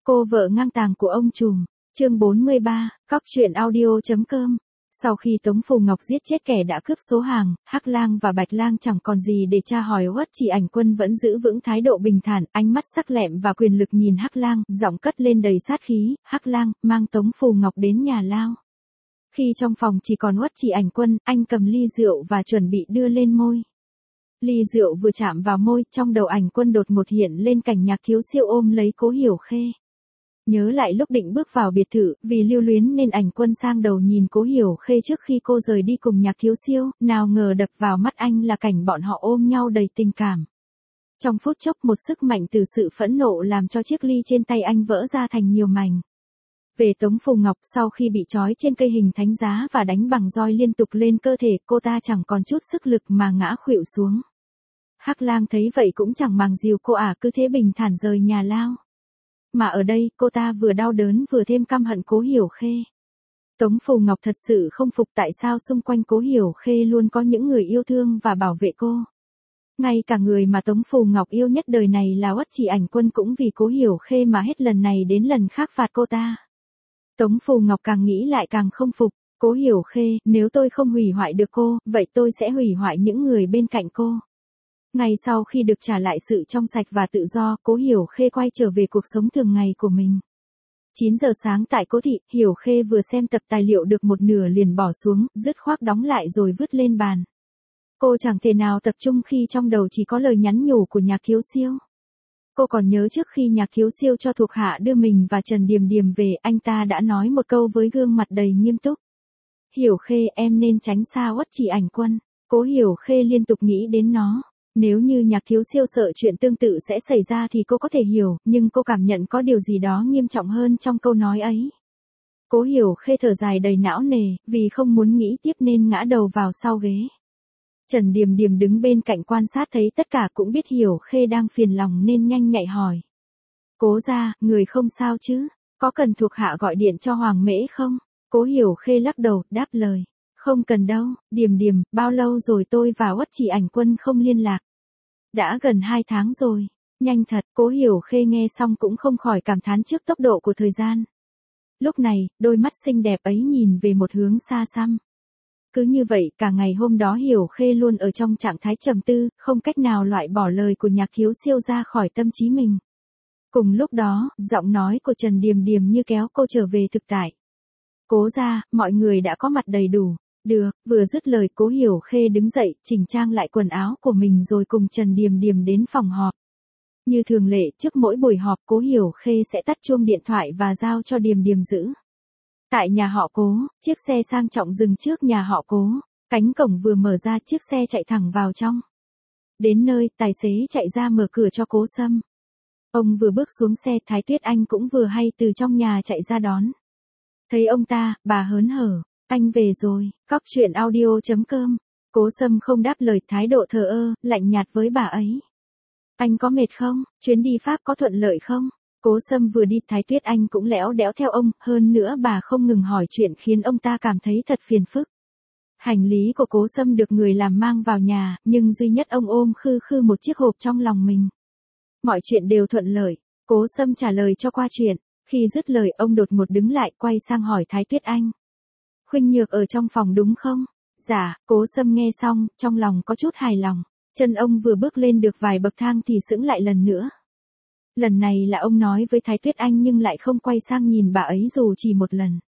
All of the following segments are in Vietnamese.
Cô vợ ngang tàng của ông trùm. Chương 43, Cóc truyện audio.com. Sau khi Tống Phù Ngọc giết chết kẻ đã cướp số hàng, Hắc Lang và Bạch Lang chẳng còn gì để tra hỏi. Uất Chỉ Ảnh Quân vẫn giữ vững thái độ bình thản, ánh mắt sắc lẹm và quyền lực nhìn Hắc Lang, giọng cất lên đầy sát khí. Hắc Lang mang Tống Phù Ngọc đến nhà lao. Khi trong phòng chỉ còn Uất Chỉ Ảnh Quân, anh cầm ly rượu và chuẩn bị đưa lên môi. Ly rượu vừa chạm vào môi, trong đầu Ảnh Quân đột ngột hiện lên cảnh Nhạc Thiếu Siêu ôm lấy Cố Hiểu Khê. Nhớ lại lúc định bước vào biệt thự, vì lưu luyến nên Ảnh Quân sang đầu nhìn Cố Hiểu Khê trước khi cô rời đi cùng Nhạc Thiếu Siêu, nào ngờ đập vào mắt anh là cảnh bọn họ ôm nhau đầy tình cảm. Trong phút chốc một sức mạnh từ sự phẫn nộ làm cho chiếc ly trên tay anh vỡ ra thành nhiều mảnh. Về Tống Phù Ngọc, sau khi bị trói trên cây hình thánh giá và đánh bằng roi liên tục lên cơ thể, cô ta chẳng còn chút sức lực mà ngã khuỵu xuống. Hắc Lang thấy vậy cũng chẳng màng dìu cô cứ thế bình thản rời nhà lao. Mà ở đây, cô ta vừa đau đớn vừa thêm căm hận Cố Hiểu Khê. Tống Phù Ngọc thật sự không phục tại sao xung quanh Cố Hiểu Khê luôn có những người yêu thương và bảo vệ cô. Ngay cả người mà Tống Phù Ngọc yêu nhất đời này là Uất Chỉ Ảnh Quân cũng vì Cố Hiểu Khê mà hết lần này đến lần khác phạt cô ta. Tống Phù Ngọc càng nghĩ lại càng không phục. Cố Hiểu Khê, nếu tôi không hủy hoại được cô, vậy tôi sẽ hủy hoại những người bên cạnh cô. Ngay sau khi được trả lại sự trong sạch và tự do, Cố Hiểu Khê quay trở về cuộc sống thường ngày của mình. 9 giờ sáng tại Cố thị, Hiểu Khê vừa xem tập tài liệu được một nửa liền bỏ xuống, dứt khoát đóng lại rồi vứt lên bàn. Cô chẳng thể nào tập trung khi trong đầu chỉ có lời nhắn nhủ của Nhạc Thiếu Siêu. Cô còn nhớ trước khi Nhạc Thiếu Siêu cho thuộc hạ đưa mình và Trần Điềm Điềm về, anh ta đã nói một câu với gương mặt đầy nghiêm túc. Hiểu Khê, em nên tránh xa Uất Chỉ Ảnh Quân. Cố Hiểu Khê liên tục nghĩ đến nó. Nếu như Nhạc Thiếu Siêu sợ chuyện tương tự sẽ xảy ra thì cô có thể hiểu, nhưng cô cảm nhận có điều gì đó nghiêm trọng hơn trong câu nói ấy. Cố Hiểu Khê thở dài đầy não nề, vì không muốn nghĩ tiếp nên ngã đầu vào sau ghế. Trần Điềm Điềm đứng bên cạnh quan sát thấy tất cả cũng biết Hiểu Khê đang phiền lòng nên nhanh nhạy hỏi. Cố gia, người không sao chứ? Có cần thuộc hạ gọi điện cho Hoàng Mễ không? Cố Hiểu Khê lắc đầu, đáp lời. Không cần đâu, Điềm Điềm, bao lâu rồi tôi và Uất Chỉ Ảnh Quân không liên lạc? Đã gần 2 tháng rồi. Nhanh thật. Cố Hiểu Khê nghe xong cũng không khỏi cảm thán trước tốc độ của thời gian. Lúc này, đôi mắt xinh đẹp ấy nhìn về một hướng xa xăm. Cứ như vậy, cả ngày hôm đó Hiểu Khê luôn ở trong trạng thái trầm tư, không cách nào loại bỏ lời của Nhạc Thiếu Siêu ra khỏi tâm trí mình. Cùng lúc đó, giọng nói của Trần Điềm Điềm như kéo cô trở về thực tại. Cố gia, mọi người đã có mặt đầy đủ. Được, vừa dứt lời Cố Hiểu Khê đứng dậy, chỉnh trang lại quần áo của mình rồi cùng Trần Điềm Điềm đến phòng họp. Như thường lệ, trước mỗi buổi họp Cố Hiểu Khê sẽ tắt chuông điện thoại và giao cho Điềm Điềm giữ. Tại nhà họ Cố, chiếc xe sang trọng dừng trước nhà họ Cố. Cánh cổng vừa mở ra, chiếc xe chạy thẳng vào trong. Đến nơi, tài xế chạy ra mở cửa cho Cố Sâm. Ông vừa bước xuống xe, Thái Tuyết Anh cũng vừa hay từ trong nhà chạy ra đón. Thấy ông ta, bà hớn hở. Anh về rồi. Cóc truyện audio.com. Cố Sâm không đáp lời, thái độ thờ ơ, lạnh nhạt với bà ấy. Anh có mệt không? Chuyến đi Pháp có thuận lợi không? Cố Sâm vừa đi, Thái Tuyết Anh cũng lẽo đẽo theo ông, hơn nữa bà không ngừng hỏi chuyện khiến ông ta cảm thấy thật phiền phức. Hành lý của Cố Sâm được người làm mang vào nhà, nhưng duy nhất ông ôm khư khư một chiếc hộp trong lòng mình. Mọi chuyện đều thuận lợi. Cố Sâm trả lời cho qua chuyện. Khi dứt lời, ông đột ngột đứng lại, quay sang hỏi Thái Tuyết Anh. Khuynh Nhược ở trong phòng đúng không? Dạ. Cố Sâm nghe xong, trong lòng có chút hài lòng. Chân ông vừa bước lên được vài bậc thang thì sững lại lần nữa. Lần này là ông nói với Thái Tuyết Anh nhưng lại không quay sang nhìn bà ấy dù chỉ một lần.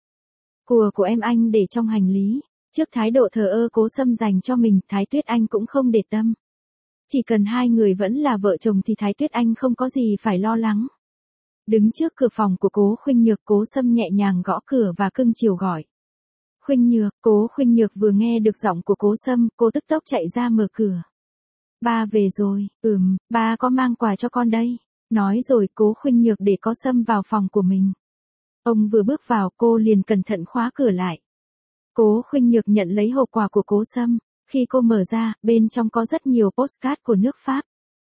Của em anh để trong hành lý. Trước thái độ thờ ơ Cố Sâm dành cho mình, Thái Tuyết Anh cũng không để tâm. Chỉ cần hai người vẫn là vợ chồng thì Thái Tuyết Anh không có gì phải lo lắng. Đứng trước cửa phòng của Cố Khuynh Nhược, Cố Sâm nhẹ nhàng gõ cửa và cưng chiều gọi. Khuynh Nhược. Cố Khuynh Nhược vừa nghe được giọng của Cố Sâm, cô tức tốc chạy ra mở cửa. Ba về rồi. Ba có mang quà cho con đây. Nói rồi Cố Khuynh Nhược để Cố Sâm vào phòng của mình. Ông vừa bước vào, cô liền cẩn thận khóa cửa lại. Cố Khuynh Nhược nhận lấy hộp quà của Cố Sâm. Khi cô mở ra, bên trong có rất nhiều postcard của nước Pháp.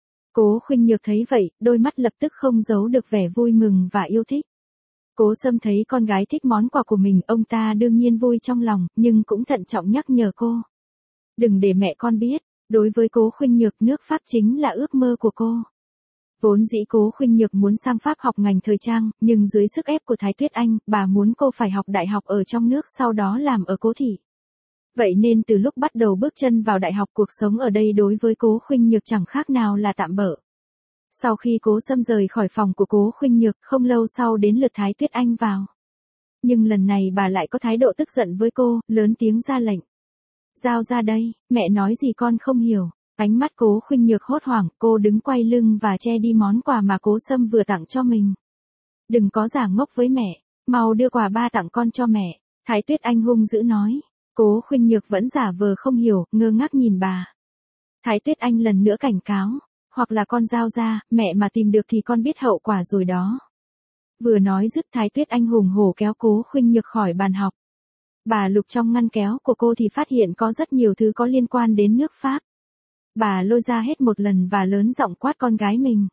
Cố Khuynh Nhược thấy vậy, đôi mắt lập tức không giấu được vẻ vui mừng và yêu thích. Cố Sâm thấy con gái thích món quà của mình, ông ta đương nhiên vui trong lòng, nhưng cũng thận trọng nhắc nhở cô. Đừng để mẹ con biết, đối với Cố Khuynh Nhược nước Pháp chính là ước mơ của cô. Vốn dĩ Cố Khuynh Nhược muốn sang Pháp học ngành thời trang, nhưng dưới sức ép của Thái Tuyết Anh, bà muốn cô phải học đại học ở trong nước sau đó làm ở Cố thị. Vậy nên từ lúc bắt đầu bước chân vào đại học, cuộc sống ở đây đối với Cố Khuynh Nhược chẳng khác nào là tạm bợ. Sau khi Cố Sâm rời khỏi phòng của Cố Khuynh Nhược, không lâu sau đến lượt Thái Tuyết Anh vào. Nhưng lần này bà lại có thái độ tức giận với cô, lớn tiếng ra lệnh. Giao ra đây, mẹ nói gì con không hiểu. Ánh mắt Cố Khuynh Nhược hốt hoảng, cô đứng quay lưng và che đi món quà mà Cố Sâm vừa tặng cho mình. Đừng có giả ngốc với mẹ, mau đưa quà ba tặng con cho mẹ. Thái Tuyết Anh hung dữ nói. Cố Khuynh Nhược vẫn giả vờ không hiểu, ngơ ngác nhìn bà. Thái Tuyết Anh lần nữa cảnh cáo. Hoặc là con giao ra, mẹ mà tìm được thì con biết hậu quả rồi đó. Vừa nói dứt, Thái Tuyết Anh hùng hổ kéo Cố Khuynh Nhược khỏi bàn học. Bà lục trong ngăn kéo của cô thì phát hiện có rất nhiều thứ có liên quan đến nước Pháp. Bà lôi ra hết một lần và lớn giọng quát con gái mình.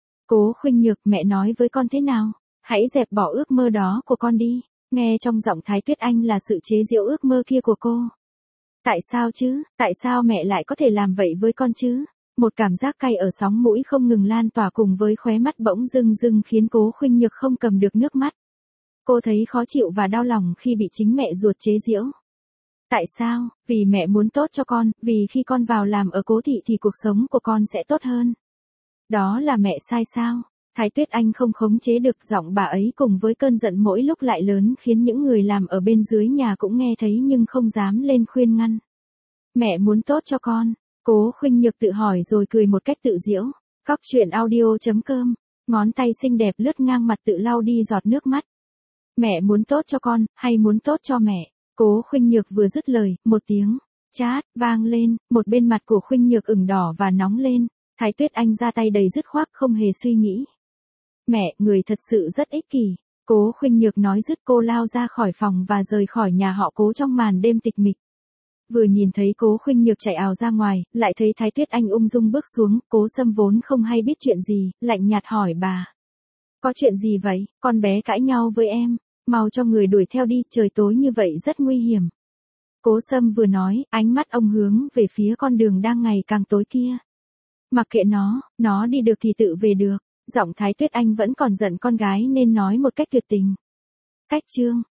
Cố Khuynh Nhược, mẹ nói với con thế nào? Hãy dẹp bỏ ước mơ đó của con đi. Nghe trong giọng Thái Tuyết Anh là sự chế giễu ước mơ kia của cô. Tại sao chứ? Tại sao mẹ lại có thể làm vậy với con chứ? Một cảm giác cay ở sóng mũi không ngừng lan tỏa cùng với khóe mắt bỗng rưng rưng khiến Cố Khuynh Nhược không cầm được nước mắt. Cô thấy khó chịu và đau lòng khi bị chính mẹ ruột chế giễu. Tại sao? Vì mẹ muốn tốt cho con, vì khi con vào làm ở Cố thị thì cuộc sống của con sẽ tốt hơn. Đó là mẹ sai sao? Thái Tuyết Anh không khống chế được giọng bà ấy cùng với cơn giận mỗi lúc lại lớn khiến những người làm ở bên dưới nhà cũng nghe thấy nhưng không dám lên khuyên ngăn. Mẹ muốn tốt cho con. Cố Khuynh Nhược tự hỏi rồi cười một cách tự giễu. Cóc truyện audio.com. Ngón tay xinh đẹp lướt ngang mặt tự lau đi giọt nước mắt. Mẹ muốn tốt cho con, hay muốn tốt cho mẹ? Cố Khuynh Nhược vừa dứt lời, một tiếng chát vang lên, một bên mặt của Khuynh Nhược ửng đỏ và nóng lên. Thái Tuyết Anh ra tay đầy dứt khoát không hề suy nghĩ. Mẹ, người thật sự rất ích kỷ. Cố Khuynh Nhược nói dứt cô lao ra khỏi phòng và rời khỏi nhà họ Cố trong màn đêm tịch mịch. Vừa nhìn thấy Cố Khuynh Nhược chạy ào ra ngoài, lại thấy Thái Tuyết Anh ung dung bước xuống, Cố Sâm vốn không hay biết chuyện gì, lạnh nhạt hỏi bà. Có chuyện gì vậy, con bé cãi nhau với em, mau cho người đuổi theo đi, trời tối như vậy rất nguy hiểm. Cố Sâm vừa nói, ánh mắt ông hướng về phía con đường đang ngày càng tối kia. Mặc kệ nó đi được thì tự về được. Giọng Thái Tuyết Anh vẫn còn giận con gái nên nói một cách tuyệt tình. Cách chương